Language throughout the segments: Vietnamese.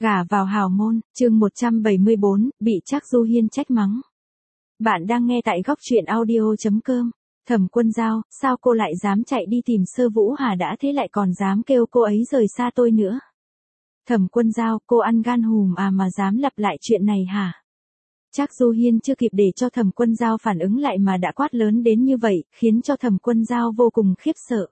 Gả vào hào môn, chương 174, bị Trác Du Hiên trách mắng. Bạn đang nghe tại góc truyện audio.com. Thẩm Quân Dao, sao cô lại dám chạy đi tìm Sơ Vũ Hà, đã thế lại còn dám kêu cô ấy rời xa tôi nữa? Thẩm Quân Dao, cô ăn gan hùm à mà dám lặp lại chuyện này hả? Trác Du Hiên chưa kịp để cho Thẩm Quân Dao phản ứng lại mà đã quát lớn đến như vậy, khiến cho Thẩm Quân Dao vô cùng khiếp sợ.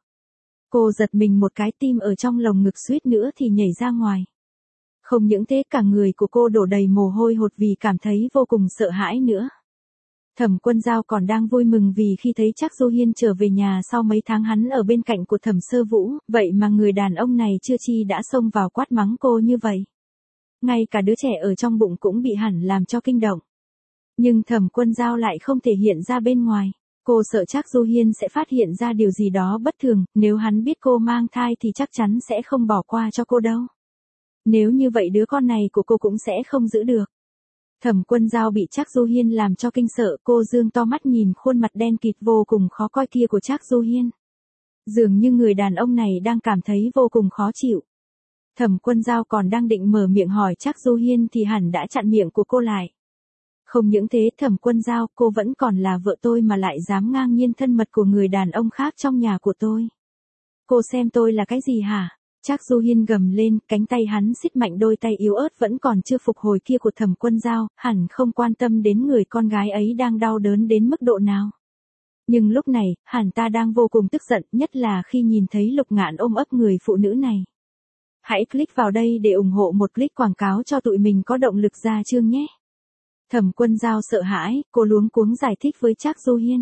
Cô giật mình một cái, tim ở trong lồng ngực suýt nữa thì nhảy ra ngoài. Không những thế, cả người của cô đổ đầy mồ hôi hột vì cảm thấy vô cùng sợ hãi nữa. Thẩm Quân Dao còn đang vui mừng vì khi thấy Trác Du Hiên trở về nhà sau mấy tháng hắn ở bên cạnh của Thẩm Sơ Vũ, vậy mà người đàn ông này chưa chi đã xông vào quát mắng cô như vậy. Ngay cả đứa trẻ ở trong bụng cũng bị hẳn làm cho kinh động. Nhưng Thẩm Quân Dao lại không thể hiện ra bên ngoài. Cô sợ Trác Du Hiên sẽ phát hiện ra điều gì đó bất thường, nếu hắn biết cô mang thai thì chắc chắn sẽ không bỏ qua cho cô đâu. Nếu như vậy đứa con này của cô cũng sẽ không giữ được. Thẩm Quân Dao bị Trác Du Hiên làm cho kinh sợ, cô dương to mắt nhìn khuôn mặt đen kịt vô cùng khó coi kia của Trác Du Hiên. Dường như người đàn ông này đang cảm thấy vô cùng khó chịu. Thẩm Quân Dao còn đang định mở miệng hỏi Trác Du Hiên thì hẳn đã chặn miệng của cô lại. Không những thế, Thẩm Quân Dao, cô vẫn còn là vợ tôi mà lại dám ngang nhiên thân mật của người đàn ông khác trong nhà của tôi. Cô xem tôi là cái gì hả? Trác Du Hiên gầm lên, cánh tay hắn siết mạnh đôi tay yếu ớt vẫn còn chưa phục hồi kia của Thẩm Quân Dao, hẳn không quan tâm đến người con gái ấy đang đau đớn đến mức độ nào. Nhưng lúc này, hẳn ta đang vô cùng tức giận, nhất là khi nhìn thấy Lục Ngạn ôm ấp người phụ nữ này. Hãy click vào đây để ủng hộ một click quảng cáo cho tụi mình có động lực ra chương nhé. Thẩm Quân Dao sợ hãi, cô luống cuống giải thích với Trác Du Hiên.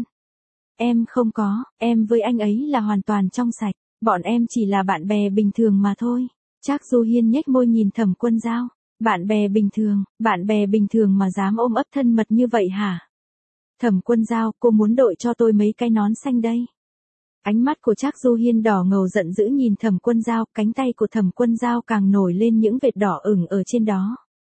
Em không có, em với anh ấy là hoàn toàn trong sạch, bọn em chỉ là bạn bè bình thường mà thôi. Trác Du Hiên nhếch môi nhìn Thẩm Quân Dao. Bạn bè bình thường mà dám ôm ấp thân mật như vậy hả? Thẩm Quân Dao, cô muốn đội cho tôi mấy cái nón xanh đây. Ánh mắt của Trác Du Hiên đỏ ngầu giận dữ nhìn Thẩm Quân Dao, cánh tay của Thẩm Quân Dao càng nổi lên những vệt đỏ ửng ở trên đó.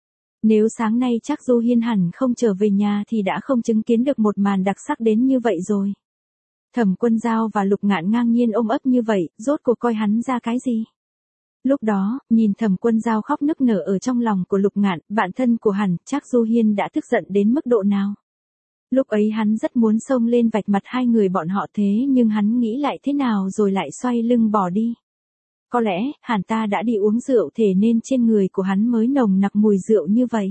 Nếu sáng nay Trác Du Hiên hẳn không trở về nhà thì đã không chứng kiến được một màn đặc sắc đến như vậy rồi. Thẩm Quân Dao và Lục Ngạn ngang nhiên ôm ấp như vậy, rốt cuộc coi hắn ra cái gì? Lúc đó, nhìn Thẩm Quân Dao khóc nức nở ở trong lòng của Lục Ngạn, bạn thân của hắn, Trác Du Hiên đã tức giận đến mức độ nào? Lúc ấy hắn rất muốn xông lên vạch mặt hai người bọn họ thế nhưng hắn nghĩ lại thế nào rồi lại xoay lưng bỏ đi. Có lẽ, hẳn ta đã đi uống rượu thế nên trên người của hắn mới nồng nặc mùi rượu như vậy.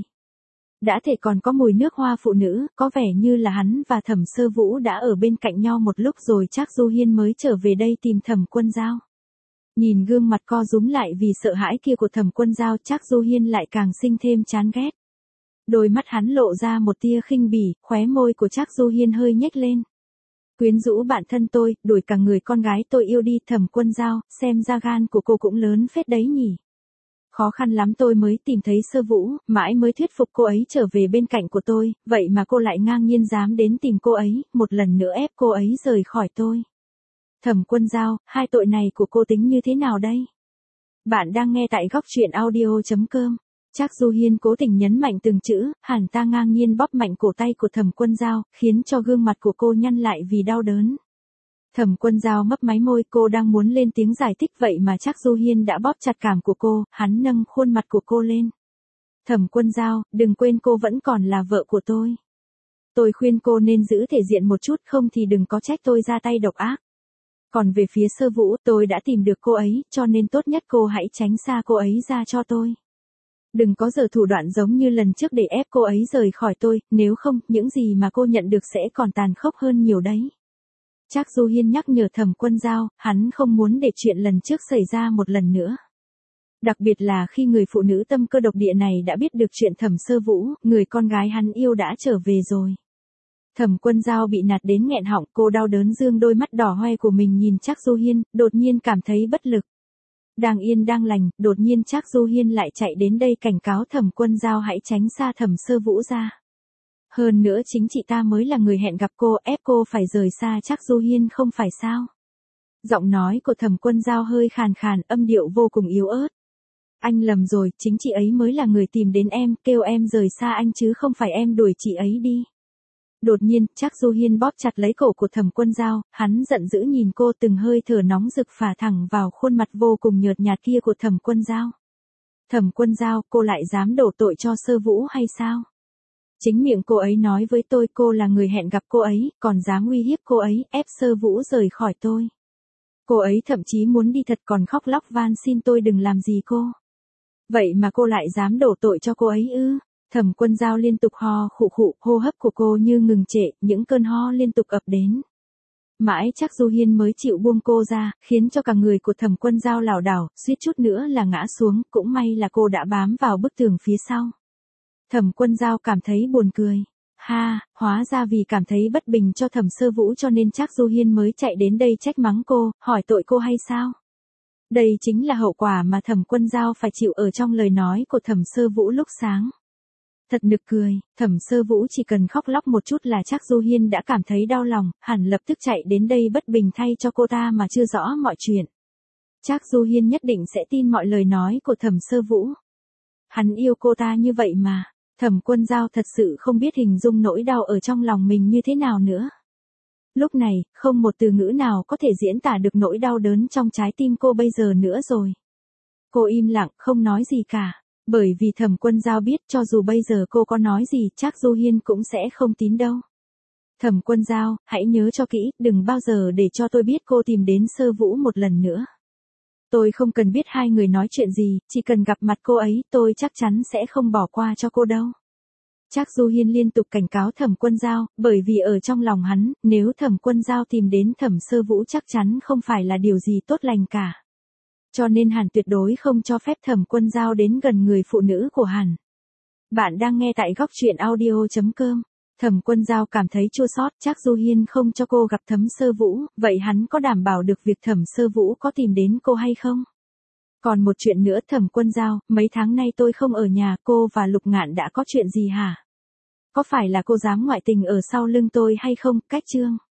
Đã thể còn có mùi nước hoa phụ nữ, có vẻ như là hắn và Thẩm Sơ Vũ đã ở bên cạnh nhau một lúc rồi Trác Du Hiên mới trở về đây tìm Thẩm Quân Dao. Nhìn gương mặt co rúm lại vì sợ hãi kia của Thẩm Quân Dao, Trác Du Hiên lại càng sinh thêm chán ghét. Đôi mắt hắn lộ ra một tia khinh bỉ, khóe môi của Trác Du Hiên hơi nhếch lên. Quyến rũ bạn thân tôi, đuổi cả người con gái tôi yêu đi. Thẩm Quân Dao, xem ra gan của cô cũng lớn phết đấy nhỉ. Khó khăn lắm tôi mới tìm thấy Sơ Vũ, mãi mới thuyết phục cô ấy trở về bên cạnh của tôi, vậy mà cô lại ngang nhiên dám đến tìm cô ấy, một lần nữa ép cô ấy rời khỏi tôi. Thẩm Quân Dao, hai tội này của cô tính như thế nào đây? Bạn đang nghe tại góc truyện audio.com. Trác Du Hiên cố tình nhấn mạnh từng chữ, hẳn ta ngang nhiên bóp mạnh cổ tay của Thẩm Quân Dao, khiến cho gương mặt của cô nhăn lại vì đau đớn. Thẩm Quân Dao mấp máy môi, cô đang muốn lên tiếng giải thích vậy mà Trác Du Hiên đã bóp chặt cằm của cô, hắn nâng khuôn mặt của cô lên. Thẩm Quân Dao, đừng quên cô vẫn còn là vợ của tôi. Tôi khuyên cô nên giữ thể diện một chút, không thì đừng có trách tôi ra tay độc ác. Còn về phía Sơ Vũ, tôi đã tìm được cô ấy, cho nên tốt nhất cô hãy tránh xa cô ấy ra cho tôi. Đừng có giở thủ đoạn giống như lần trước để ép cô ấy rời khỏi tôi, nếu không, những gì mà cô nhận được sẽ còn tàn khốc hơn nhiều đấy. Trác Du Hiên nhắc nhở Thẩm Quân Dao, hắn không muốn để chuyện lần trước xảy ra một lần nữa. Đặc biệt là khi người phụ nữ tâm cơ độc địa này đã biết được chuyện Thẩm Sơ Vũ, người con gái hắn yêu đã trở về rồi. Thẩm Quân Dao bị nạt đến nghẹn họng, cô đau đớn dương đôi mắt đỏ hoe của mình nhìn Trác Du Hiên, đột nhiên cảm thấy bất lực. Đang yên đang lành, đột nhiên Trác Du Hiên lại chạy đến đây cảnh cáo Thẩm Quân Dao hãy tránh xa Thẩm Sơ Vũ ra. Hơn nữa chính chị ta mới là người hẹn gặp cô, ép cô phải rời xa Trác Du Hiên không phải sao? Giọng nói của Thẩm Quân Dao hơi khàn khàn, âm điệu vô cùng yếu ớt. Anh lầm rồi, chính chị ấy mới là người tìm đến em, kêu em rời xa anh chứ không phải em đuổi chị ấy đi. Đột nhiên, Trác Du Hiên bóp chặt lấy cổ của Thẩm Quân Dao, hắn giận dữ nhìn cô, từng hơi thở nóng rực phả thẳng vào khuôn mặt vô cùng nhợt nhạt kia của Thẩm Quân Dao. Thẩm Quân Giao, cô lại dám đổ tội cho Sơ Vũ hay sao? Chính miệng cô ấy nói với tôi cô là người hẹn gặp cô ấy, còn dám uy hiếp cô ấy, ép Sơ Vũ rời khỏi tôi. Cô ấy thậm chí muốn đi thật còn khóc lóc van xin tôi đừng làm gì cô. Vậy mà cô lại dám đổ tội cho cô ấy ư? Thẩm Quân Giao liên tục ho khụ khụ, hô hấp của cô như ngừng trệ, những cơn ho liên tục ập đến. Mãi chắc Du Hiên mới chịu buông cô ra, khiến cho cả người của Thẩm Quân Giao lảo đảo, suýt chút nữa là ngã xuống, cũng may là cô đã bám vào bức tường phía sau. Thẩm Quân Giao cảm thấy buồn cười. Ha, hóa ra vì cảm thấy bất bình cho Thẩm Sơ Vũ cho nên chắc Du Hiên mới chạy đến đây trách mắng cô, hỏi tội cô hay sao? Đây chính là hậu quả mà Thẩm Quân Giao phải chịu ở trong lời nói của Thẩm Sơ Vũ lúc sáng. Thật nực cười, Thẩm Sơ Vũ chỉ cần khóc lóc một chút là chắc Du Hiên đã cảm thấy đau lòng, hẳn lập tức chạy đến đây bất bình thay cho cô ta mà chưa rõ mọi chuyện. Chắc Du Hiên nhất định sẽ tin mọi lời nói của Thẩm Sơ Vũ. Hắn yêu cô ta như vậy mà. Thẩm Quân Giao thật sự không biết hình dung nỗi đau ở trong lòng mình như thế nào nữa. Lúc này, không một từ ngữ nào có thể diễn tả được nỗi đau đớn trong trái tim cô bây giờ nữa rồi. Cô im lặng, không nói gì cả. Bởi vì Thẩm Quân Giao biết cho dù bây giờ cô có nói gì chắc Du Hiên cũng sẽ không tín đâu. Thẩm Quân Giao, hãy nhớ cho kỹ, đừng bao giờ để cho tôi biết cô tìm đến Sơ Vũ một lần nữa. Tôi không cần biết hai người nói chuyện gì, chỉ cần gặp mặt cô ấy, tôi chắc chắn sẽ không bỏ qua cho cô đâu. Chắc Du Hiên liên tục cảnh cáo Thẩm Quân Giao, bởi vì ở trong lòng hắn, nếu Thẩm Quân Giao tìm đến Thẩm Sơ Vũ chắc chắn không phải là điều gì tốt lành cả. Cho nên hắn tuyệt đối không cho phép Thẩm Quân Giao đến gần người phụ nữ của hắn. Bạn đang nghe tại góc truyện audio.com. Thẩm Quân Giao cảm thấy chua xót, chắc Du Hiên không cho cô gặp Thẩm Sơ Vũ, vậy hắn có đảm bảo được việc Thẩm Sơ Vũ có tìm đến cô hay không? Còn một chuyện nữa Thẩm Quân Giao, mấy tháng nay tôi không ở nhà, cô và Lục Ngạn đã có chuyện gì hả? Có phải là cô dám ngoại tình ở sau lưng tôi hay không? Cách chương.